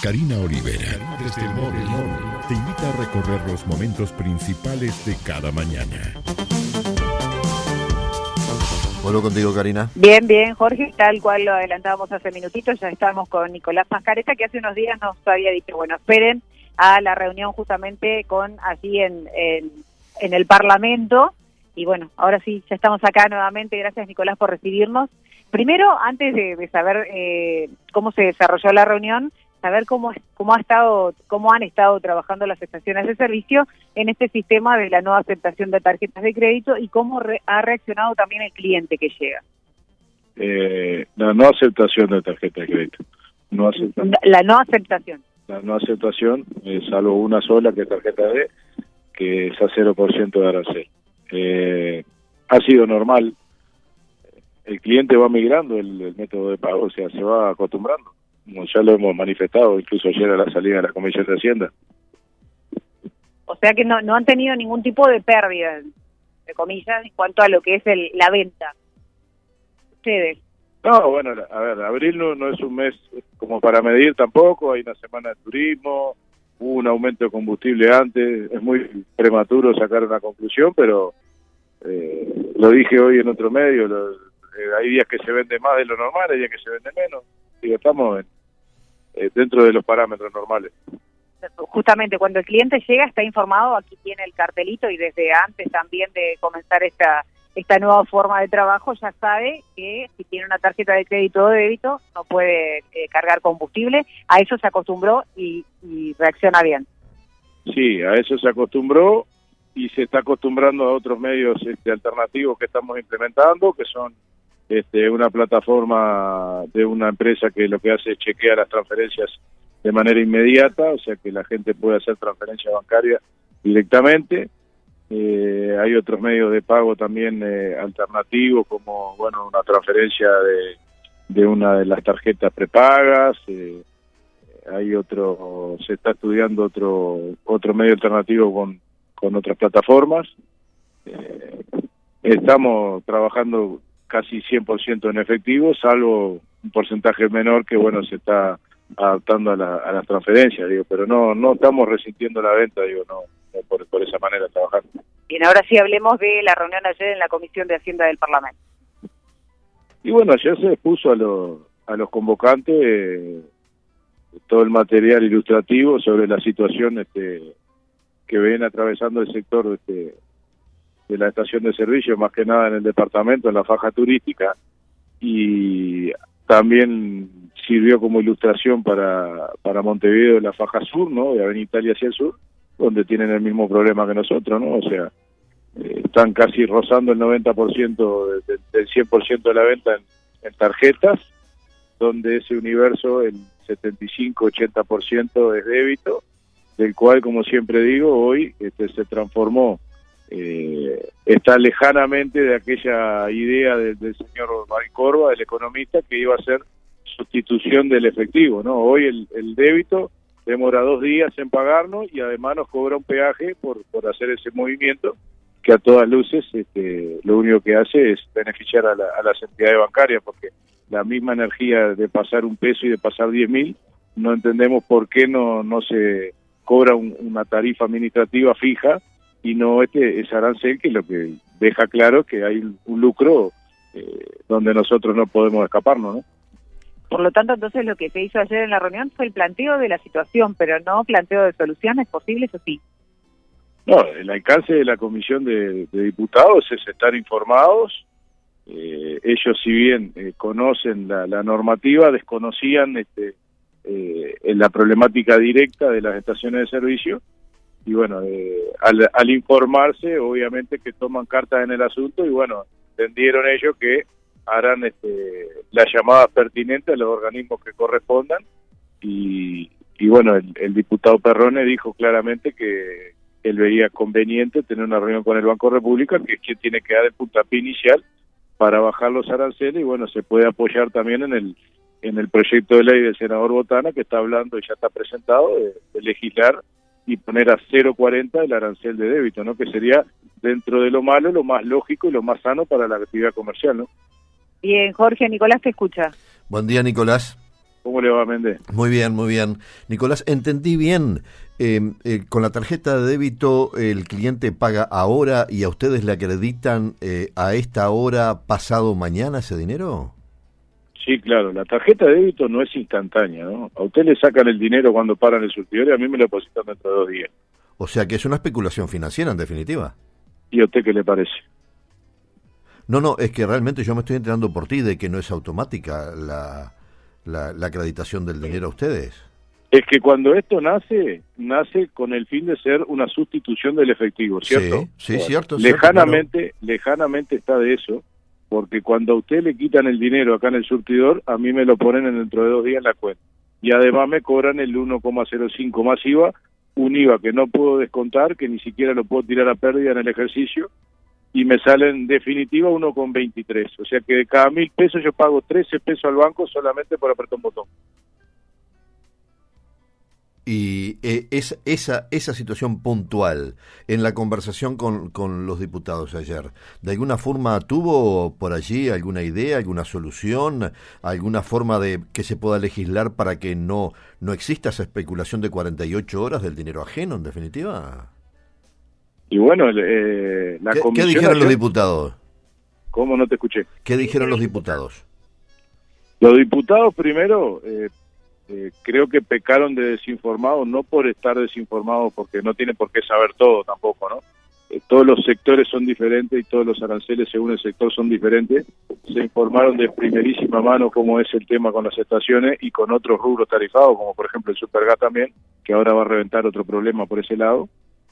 Karina Olivera, desde el móvil, te invita a recorrer los momentos principales de cada mañana. Vuelvo contigo, Karina. Bien, bien, Jorge, tal cual lo adelantábamos hace minutitos, ya estábamos con Nicolás Mascareta, que hace unos días nos había dicho, bueno, esperen a la reunión justamente con allí en el Parlamento, y bueno, ahora sí, ya estamos acá nuevamente. Gracias, Nicolás, por recibirnos. Primero, antes de saber cómo se desarrolló la reunión, saber cómo han estado trabajando las estaciones de servicio en este sistema de la no aceptación de tarjetas de crédito y cómo ha reaccionado también el cliente que llega. La no aceptación de tarjeta de crédito. La no aceptación. La no aceptación, salvo una sola, que es tarjeta D, que es a 0% de arancel. Ha sido normal. El cliente va migrando el método de pago, o sea, se va acostumbrando. Como ya lo hemos manifestado, incluso ayer a la salida de la Comisión de Hacienda. O sea que no han tenido ningún tipo de pérdida, de comillas, en cuanto a lo que es la venta. Ustedes. No, bueno, a ver, abril no es un mes como para medir tampoco, hay una semana de turismo, hubo un aumento de combustible antes, es muy prematuro sacar una conclusión, pero lo dije hoy en otro medio, hay días que se vende más de lo normal, hay días que se vende menos. Digo, estamos dentro de los parámetros normales. Justamente cuando el cliente llega está informado, aquí tiene el cartelito, y desde antes también de comenzar esta nueva forma de trabajo ya sabe que si tiene una tarjeta de crédito o de débito no puede cargar combustible. A eso se acostumbró y reacciona bien. Sí, a eso se acostumbró y se está acostumbrando a otros medios alternativos que estamos implementando, que son una plataforma de una empresa que lo que hace es chequear las transferencias de manera inmediata, o sea que la gente puede hacer transferencia bancaria directamente. Hay otros medios de pago también alternativos, como bueno, una transferencia de una de las tarjetas prepagas. Se está estudiando otro medio alternativo con otras plataformas. Estamos trabajando casi 100% en efectivo, salvo un porcentaje menor que bueno se está adaptando a las transferencias, pero no estamos resintiendo la venta, no por esa manera trabajando. Bien, ahora sí hablemos de la reunión ayer en la Comisión de Hacienda del Parlamento. Y bueno, ayer se expuso a los convocantes todo el material ilustrativo sobre la situación que ven atravesando el sector de la estación de servicio, más que nada en el departamento, en la faja turística, y también sirvió como ilustración para Montevideo, en la faja sur, ¿no?, de Avenida Italia hacia el sur, donde tienen el mismo problema que nosotros, ¿no? O sea, están casi rozando el 90% del 100% de la venta en tarjetas, donde ese universo, el 75-80% es débito, del cual, como siempre digo, hoy se transformó, está lejanamente de aquella idea del señor Maricorba, del economista, que iba a ser sustitución del efectivo, ¿no? Hoy el débito demora 2 días en pagarnos y además nos cobra un peaje por hacer ese movimiento que a todas luces lo único que hace es beneficiar a las entidades bancarias, porque la misma energía de pasar un peso y de pasar 10.000, no entendemos por qué no se cobra una tarifa administrativa fija y no ese arancel, que lo que deja claro que hay un lucro donde nosotros no podemos escaparnos, ¿no? Por lo tanto, entonces, lo que se hizo ayer en la reunión fue el planteo de la situación, pero no planteo de soluciones posibles, ¿o sí? No, el alcance de la Comisión de Diputados es estar informados. Ellos, si bien conocen la normativa, desconocían la problemática directa de las estaciones de servicio, y bueno, al informarse, obviamente que toman cartas en el asunto, y bueno, entendieron ellos que harán las llamadas pertinentes a los organismos que correspondan, y bueno, el diputado Perrone dijo claramente que él veía conveniente tener una reunión con el Banco República, que es quien tiene que dar el puntapié inicial para bajar los aranceles, y bueno, se puede apoyar también en el proyecto de ley del senador Botana, que está hablando y ya está presentado, de legislar y poner a 0,40 el arancel de débito, ¿no? Que sería, dentro de lo malo, lo más lógico y lo más sano para la actividad comercial, ¿no? Bien, Jorge, Nicolás te escucha. Buen día, Nicolás. ¿Cómo le va, Méndez? Muy bien, muy bien. Nicolás, entendí bien. Con la tarjeta de débito el cliente paga ahora y a ustedes le acreditan a esta hora pasado mañana ese dinero. Sí, claro. La tarjeta de débito no es instantánea, ¿no? A usted le sacan el dinero cuando paran el surtidor y a mí me lo depositan dentro de 2 días. O sea que es una especulación financiera en definitiva. ¿Y a usted qué le parece? No, es que realmente yo me estoy enterando por ti de que no es automática la acreditación del dinero a ustedes. Es que cuando esto nace con el fin de ser una sustitución del efectivo, ¿cierto? Sí, cierto. Lejanamente está de eso, porque cuando a usted le quitan el dinero acá en el surtidor, a mí me lo ponen dentro de 2 días en la cuenta. Y además me cobran el 1,05 más IVA, un IVA que no puedo descontar, que ni siquiera lo puedo tirar a pérdida en el ejercicio, y me sale en definitiva 1,23. O sea que de cada 1.000 pesos yo pago 13 pesos al banco solamente por apretar un botón. Y esa situación puntual en la conversación con los diputados ayer, ¿de alguna forma tuvo por allí alguna idea, alguna solución, alguna forma de que se pueda legislar para que no exista esa especulación de 48 horas del dinero ajeno, en definitiva? Y bueno, la comisión... ¿Qué dijeron los diputados? ¿Cómo no te escuché? ¿Qué dijeron los diputados? Los diputados primero... creo que pecaron de desinformados, no por estar desinformados, porque no tienen por qué saber todo tampoco, ¿no? Todos los sectores son diferentes y todos los aranceles según el sector son diferentes. Se informaron de primerísima mano cómo es el tema con las estaciones y con otros rubros tarifados, como por ejemplo el Supergas también, que ahora va a reventar otro problema por ese lado.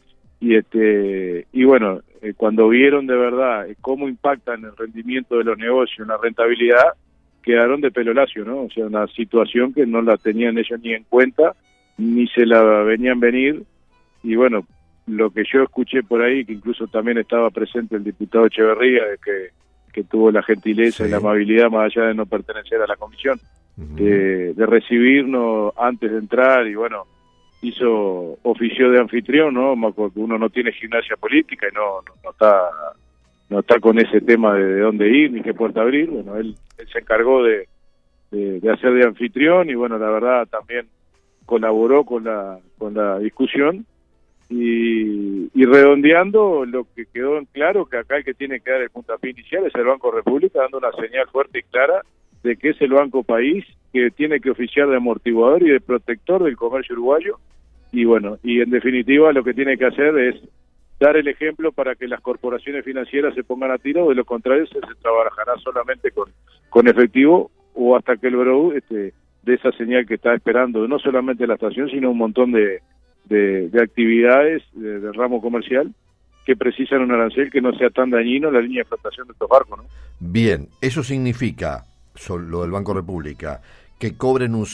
Y bueno, cuando vieron de verdad cómo impactan el rendimiento de los negocios, la rentabilidad, quedaron de pelo lacio, ¿no? O sea, una situación que no la tenían ellos ni en cuenta, ni se la venían venir. Y bueno, lo que yo escuché por ahí, que incluso también estaba presente el diputado Echeverría, que tuvo la gentileza y la amabilidad, más allá de no pertenecer a la comisión, de recibirnos antes de entrar, y bueno, ofició de anfitrión, ¿no? Porque uno no tiene gimnasia política y no está con ese tema de dónde ir ni qué puerta abrir. Bueno, él se encargó de hacer de anfitrión y bueno, la verdad también colaboró con la discusión y redondeando lo que quedó en claro, que acá el que tiene que dar el puntapié inicial es el Banco República, dando una señal fuerte y clara de que es el Banco País que tiene que oficiar de amortiguador y de protector del comercio uruguayo. Y bueno, y en definitiva lo que tiene que hacer es dar el ejemplo para que las corporaciones financieras se pongan a tiro, de lo contrario se trabajará solamente con efectivo o hasta que el BROU de esa señal que está esperando, no solamente la estación, sino un montón de actividades del ramo comercial que precisan un arancel que no sea tan dañino en la línea de flotación de estos barcos, ¿no? Bien, eso significa, lo del Banco República, que cobren un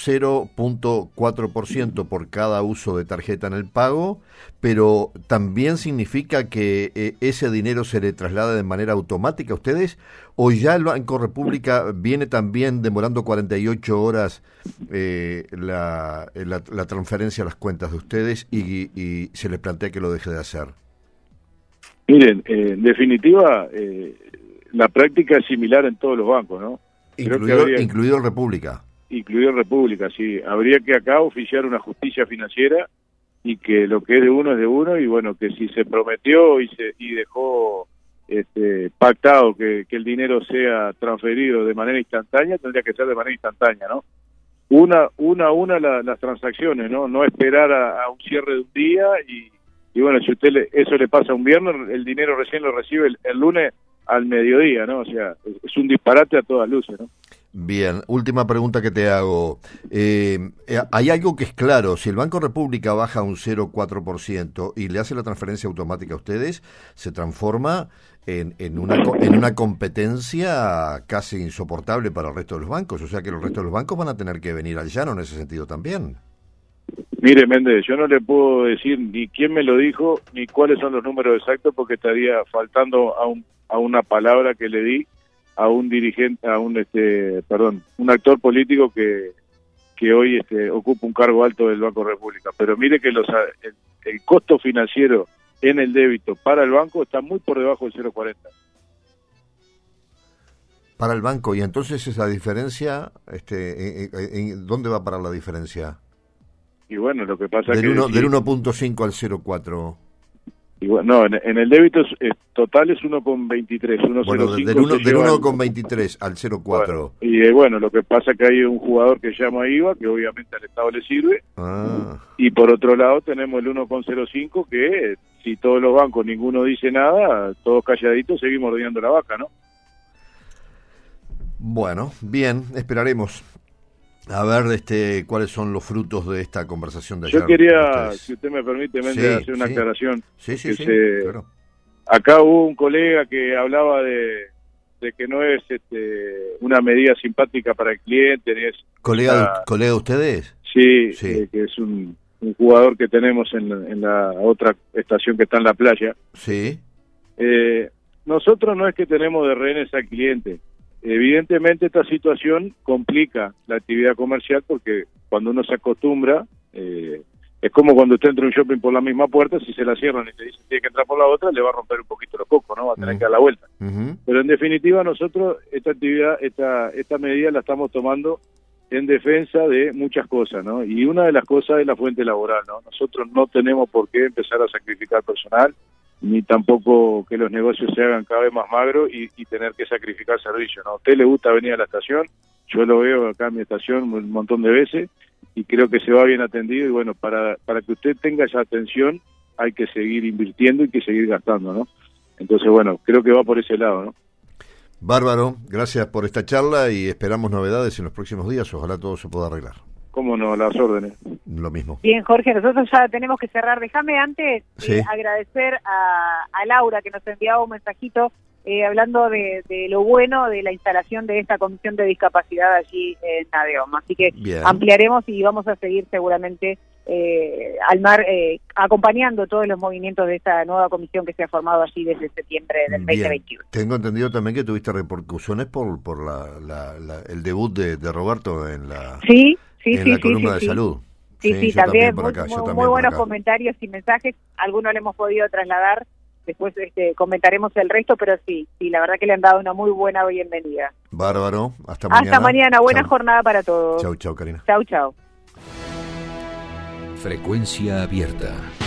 0.4% por cada uso de tarjeta en el pago, pero también significa que ese dinero se le traslada de manera automática a ustedes, o ya el Banco República viene también demorando 48 horas la transferencia a las cuentas de ustedes y se les plantea que lo deje de hacer. Miren, en definitiva, la práctica es similar en todos los bancos, ¿no? Incluido el República. Incluido en República, sí. Habría que acá oficiar una justicia financiera y que lo que es de uno, y bueno, que si se prometió y dejó pactado que el dinero sea transferido de manera instantánea, tendría que ser de manera instantánea, ¿no? Una las transacciones, ¿no? No esperar a un cierre de un día y bueno, si usted eso le pasa un viernes, el dinero recién lo recibe el lunes al mediodía, ¿no? O sea, es un disparate a todas luces, ¿no? Bien, última pregunta que te hago. Hay algo que es claro, si el Banco República baja un 0,4% y le hace la transferencia automática a ustedes, se transforma en una competencia casi insoportable para el resto de los bancos, o sea que los restos de los bancos van a tener que venir al llano en ese sentido también. Mire, Méndez, yo no le puedo decir ni quién me lo dijo, ni cuáles son los números exactos, porque estaría faltando a una palabra que le di a un dirigente, un actor político que hoy ocupa un cargo alto del Banco República. Pero mire que el costo financiero en el débito para el banco está muy por debajo del 0,40. Para el banco, y entonces esa diferencia, ¿dónde va a parar la diferencia? Y bueno, lo que pasa del que... Del 1.5 al 0.4. Y bueno, no, en el débito total es 1,23, 1,05. Bueno, del 1,23 al 0,4. Bueno, y bueno, lo que pasa es que hay un jugador que llama IVA, que obviamente al Estado le sirve. Y por otro lado tenemos el 1,05, que si todos los bancos, ninguno dice nada, todos calladitos, seguimos ordeñando la vaca, ¿no? Bueno, bien, esperaremos a ver cuáles son los frutos de esta conversación de ayer. Yo quería, si usted me permite, hacer una aclaración. Sí, claro. Acá hubo un colega que hablaba de que no es una medida simpática para el cliente. ¿Colega de ustedes? Sí. Que es un jugador que tenemos en la otra estación que está en la playa. Sí. Nosotros no es que tenemos de rehenes al cliente. Evidentemente esta situación complica la actividad comercial porque cuando uno se acostumbra, es como cuando usted entra a un shopping por la misma puerta, si se la cierran y te dicen tiene que entrar por la otra, le va a romper un poquito los cocos, ¿no? Va a tener que dar la vuelta. Pero en definitiva nosotros esta actividad, esta medida la estamos tomando en defensa de muchas cosas, ¿no? Y una de las cosas es la fuente laboral, ¿no? Nosotros no tenemos por qué empezar a sacrificar personal, ni tampoco que los negocios se hagan cada vez más magros y tener que sacrificar servicio, ¿no? A usted le gusta venir a la estación, yo lo veo acá en mi estación un montón de veces y creo que se va bien atendido y bueno, para que usted tenga esa atención hay que seguir invirtiendo y que seguir gastando, ¿no? Entonces, bueno, creo que va por ese lado, ¿no? Bárbaro, gracias por esta charla y esperamos novedades en los próximos días, ojalá todo se pueda arreglar. Cómo no, a las órdenes. Lo mismo. Bien, Jorge, nosotros ya tenemos que cerrar. Déjame antes agradecer a Laura que nos enviaba un mensajito hablando de lo bueno de la instalación de esta comisión de discapacidad allí en Nadeom. Así que ampliaremos y vamos a seguir seguramente acompañando todos los movimientos de esta nueva comisión que se ha formado allí desde septiembre del 2021. Tengo entendido también que tuviste repercusiones por el debut de Roberto en la... en la columna de salud. Sí, también muy buenos comentarios y mensajes. Algunos le hemos podido trasladar. Después comentaremos el resto, pero sí, la verdad que le han dado una muy buena bienvenida. Bárbaro. Hasta mañana. Hasta mañana. Buena jornada para todos. Chau, Karina. Chau. Frecuencia abierta.